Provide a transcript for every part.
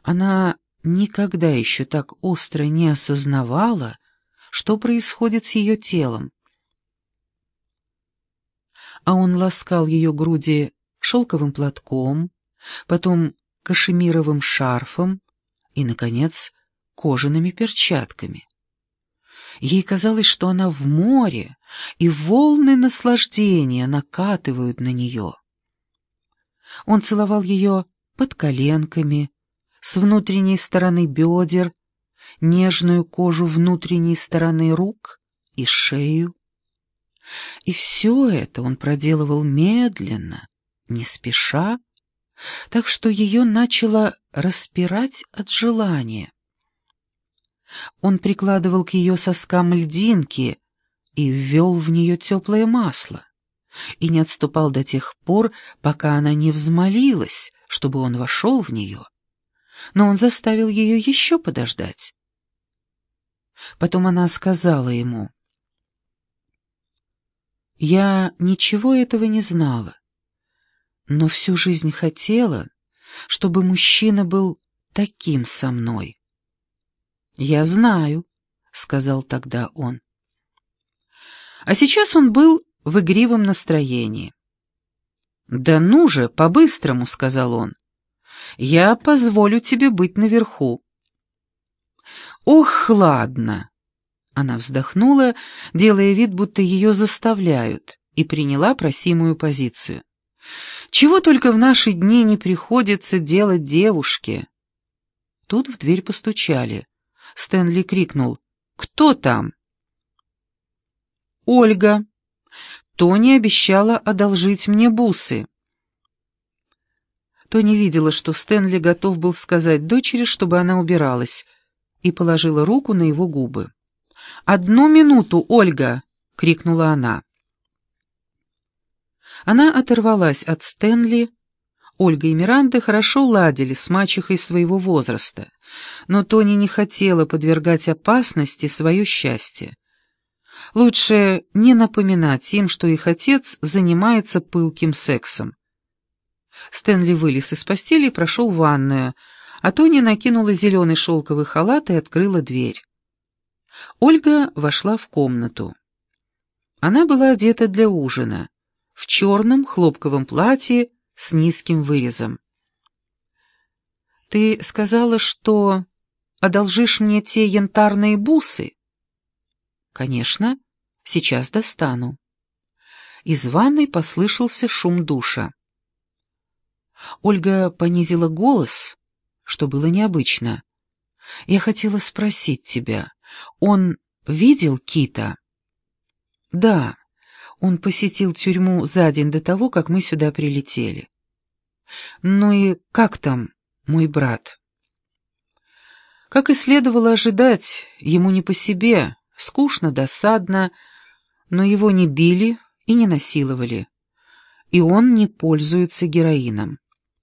Она никогда еще так остро не осознавала, что происходит с ее телом. А он ласкал ее груди шелковым платком, потом кашемировым шарфом и, наконец, кожаными перчатками. Ей казалось, что она в море, и волны наслаждения накатывают на нее. Он целовал ее под коленками, с внутренней стороны бедер, нежную кожу внутренней стороны рук и шею. И все это он проделывал медленно, не спеша, так что ее начало распирать от желания. Он прикладывал к ее соскам льдинки и ввел в нее теплое масло, и не отступал до тех пор, пока она не взмолилась, чтобы он вошел в нее. Но он заставил ее еще подождать. Потом она сказала ему: «Я ничего этого не знала, но всю жизнь хотела, чтобы мужчина был таким со мной». «Я знаю», — сказал тогда он. А сейчас он был в игривом настроении. «Да ну же, по-быстрому», — сказал он. «Я позволю тебе быть наверху». «Ох, ладно». Она вздохнула, делая вид, будто ее заставляют, и приняла просимую позицию. «Чего только в наши дни не приходится делать девушке». Тут в дверь постучали. Стэнли крикнул: «Кто там?» «Ольга. Тони обещала одолжить мне бусы». Тони видела, что Стэнли готов был сказать дочери, чтобы она убиралась, и положила руку на его губы. «Одну минуту, Ольга!» — крикнула она. Она оторвалась от Стэнли. Ольга и Миранда хорошо ладили с мачехой своего возраста, но Тони не хотела подвергать опасности свое счастье. Лучше не напоминать им, что их отец занимается пылким сексом. Стэнли вылез из постели и прошел в ванную, а Тони накинула зеленый шелковый халат и открыла дверь. Ольга вошла в комнату. Она была одета для ужина, в черном хлопковом платье с низким вырезом. «Ты сказала, что одолжишь мне те янтарные бусы?» «Конечно, сейчас достану». Из ванной послышался шум душа. Ольга понизила голос, что было необычно. «Я хотела спросить тебя, он видел Кита?» «Да, он посетил тюрьму за день до того, как мы сюда прилетели». «Ну и как там мой брат?» Как и следовало ожидать, ему не по себе, скучно, досадно, но его не били и не насиловали, и он не пользуется героином.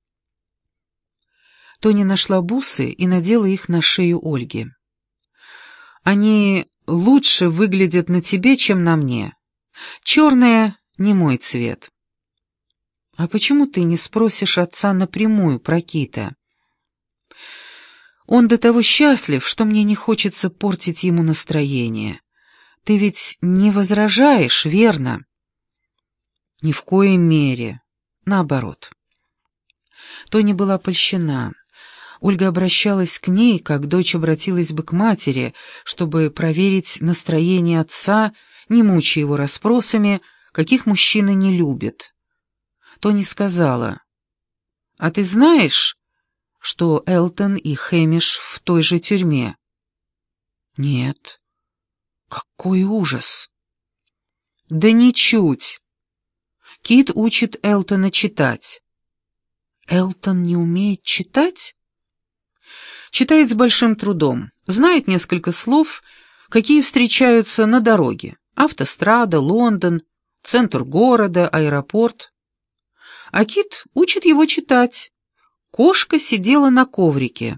Тони нашла бусы и надела их на шею Ольги. «Они лучше выглядят на тебе, чем на мне. Черные — не мой цвет». «А почему ты не спросишь отца напрямую про Кита?» «Он до того счастлив, что мне не хочется портить ему настроение. Ты ведь не возражаешь, верно?» «Ни в коей мере. Наоборот». Тони была польщена. Ольга обращалась к ней, как дочь обратилась бы к матери, чтобы проверить настроение отца, не мучая его расспросами, каких мужчины не любят. Тони сказала: «А ты знаешь, что Элтон и Хэмиш в той же тюрьме?» «Нет». «Какой ужас!» «Да ничуть. Кит учит Элтона читать». «Элтон не умеет читать?» «Читает с большим трудом, знает несколько слов, какие встречаются на дороге: автострада, Лондон, центр города, аэропорт. А Кит учит его читать. Кошка сидела на коврике».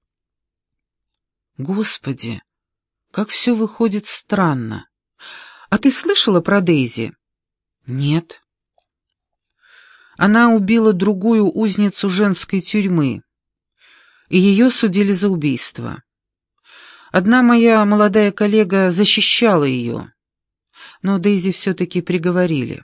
«Господи, как все выходит странно. А ты слышала про Дейзи?» «Нет». Она убила другую узницу женской тюрьмы. и ее судили за убийство. Одна моя молодая коллега защищала ее, но Дейзи все-таки приговорили.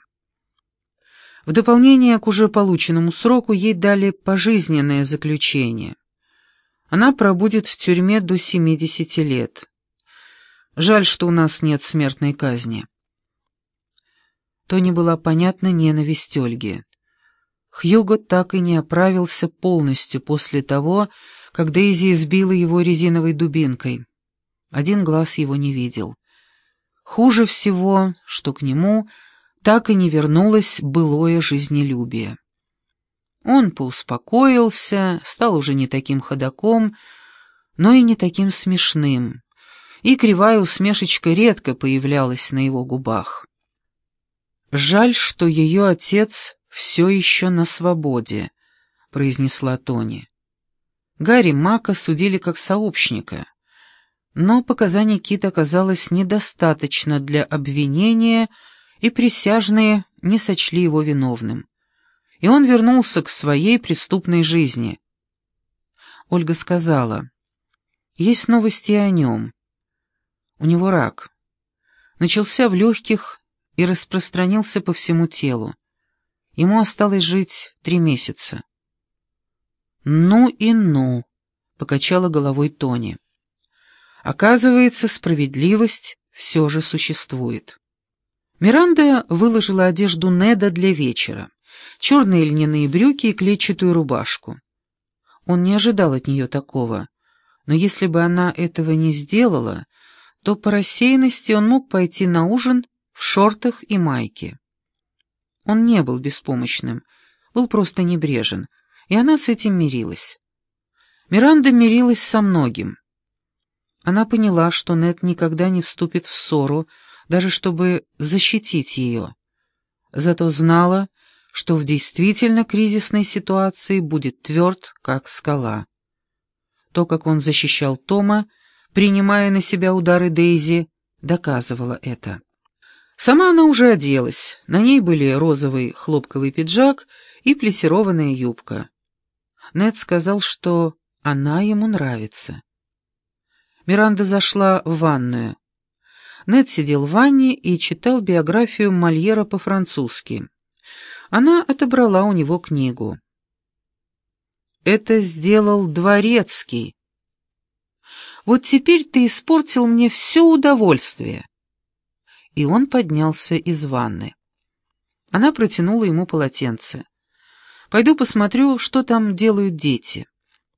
В дополнение к уже полученному сроку ей дали пожизненное заключение. Она пробудет в тюрьме до 70 лет. Жаль, что у нас нет смертной казни. Тони была понятна ненависть Ольги. Хьюго так и не оправился полностью после того, как Дейзи избила его резиновой дубинкой. Один глаз его не видел. Хуже всего, что к нему так и не вернулось былое жизнелюбие. Он поуспокоился, стал уже не таким ходоком, но и не таким смешным, и кривая усмешечка редко появлялась на его губах. «Жаль, что ее отец все еще на свободе», — произнесла Тони. Гарри Мака судили как сообщника, но показаний Кит оказалось недостаточно для обвинения, и присяжные не сочли его виновным. И он вернулся к своей преступной жизни. Ольга сказала, есть новости о нем. У него рак. Начался в легких и распространился по всему телу. Ему осталось жить 3 месяца. «Ну и ну», — покачала головой Тони. «Оказывается, справедливость все же существует». Миранда выложила одежду Неда для вечера. Черные льняные брюки и клетчатую рубашку. Он не ожидал от нее такого, но если бы она этого не сделала, то по рассеянности он мог пойти на ужин в шортах и майке. Он не был беспомощным, был просто небрежен, и она с этим мирилась. Миранда мирилась со многим. Она поняла, что Нед никогда не вступит в ссору, даже чтобы защитить ее. Зато знала, что в действительно кризисной ситуации будет тверд, как скала. То, как он защищал Тома, принимая на себя удары Дейзи, доказывало это. Сама она уже оделась, на ней были розовый хлопковый пиджак и плессированная юбка. Нед сказал, что она ему нравится. Миранда зашла в ванную. Нед сидел в ванне и читал биографию Мольера по-французски. Она отобрала у него книгу. «Это сделал Дворецкий. Вот теперь ты испортил мне все удовольствие». И он поднялся из ванны. Она протянула ему полотенце. «Пойду посмотрю, что там делают дети».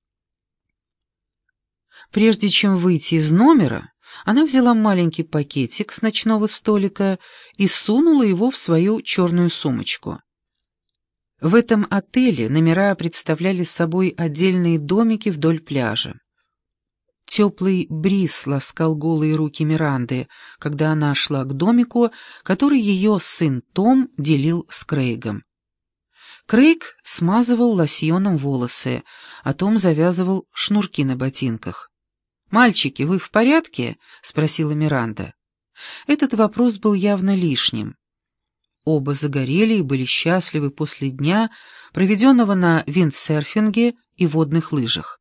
Прежде чем выйти из номера, она взяла маленький пакетик с ночного столика и сунула его в свою черную сумочку. В этом отеле номера представляли собой отдельные домики вдоль пляжа. Теплый бриз ласкал голые руки Миранды, когда она шла к домику, который ее сын Том делил с Крейгом. Крейг смазывал лосьоном волосы, а Том завязывал шнурки на ботинках. «Мальчики, вы в порядке?» — спросила Миранда. Этот вопрос был явно лишним. Оба загорели и были счастливы после дня, проведенного на виндсерфинге и водных лыжах.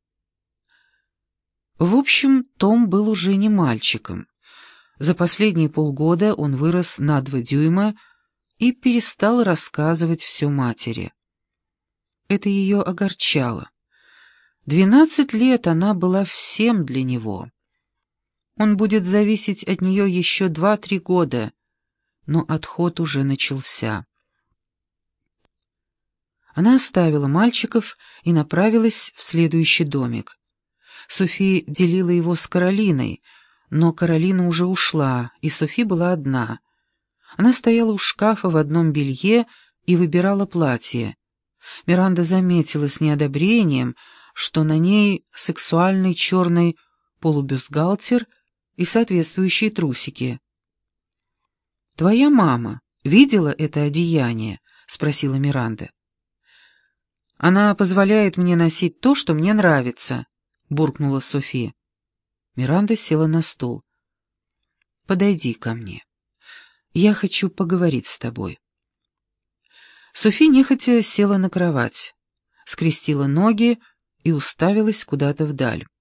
В общем, Том был уже не мальчиком. За последние полгода он вырос на 2 дюйма и перестал рассказывать все матери. Это ее огорчало. 12 лет она была всем для него. Он будет зависеть от нее еще 2-3 года, но отход уже начался. Она оставила мальчиков и направилась в следующий домик. Софи делила его с Каролиной, но Каролина уже ушла, и Софи была одна. Она стояла у шкафа в одном белье и выбирала платье. Миранда заметила с неодобрением, что на ней сексуальный черный полубюстгальтер и соответствующие трусики. «Твоя мама видела это одеяние?» — спросила Миранда. «Она позволяет мне носить то, что мне нравится», — буркнула Софи. Миранда села на стул. «Подойди ко мне. Я хочу поговорить с тобой». Софи нехотя села на кровать, скрестила ноги и уставилась куда-то вдаль.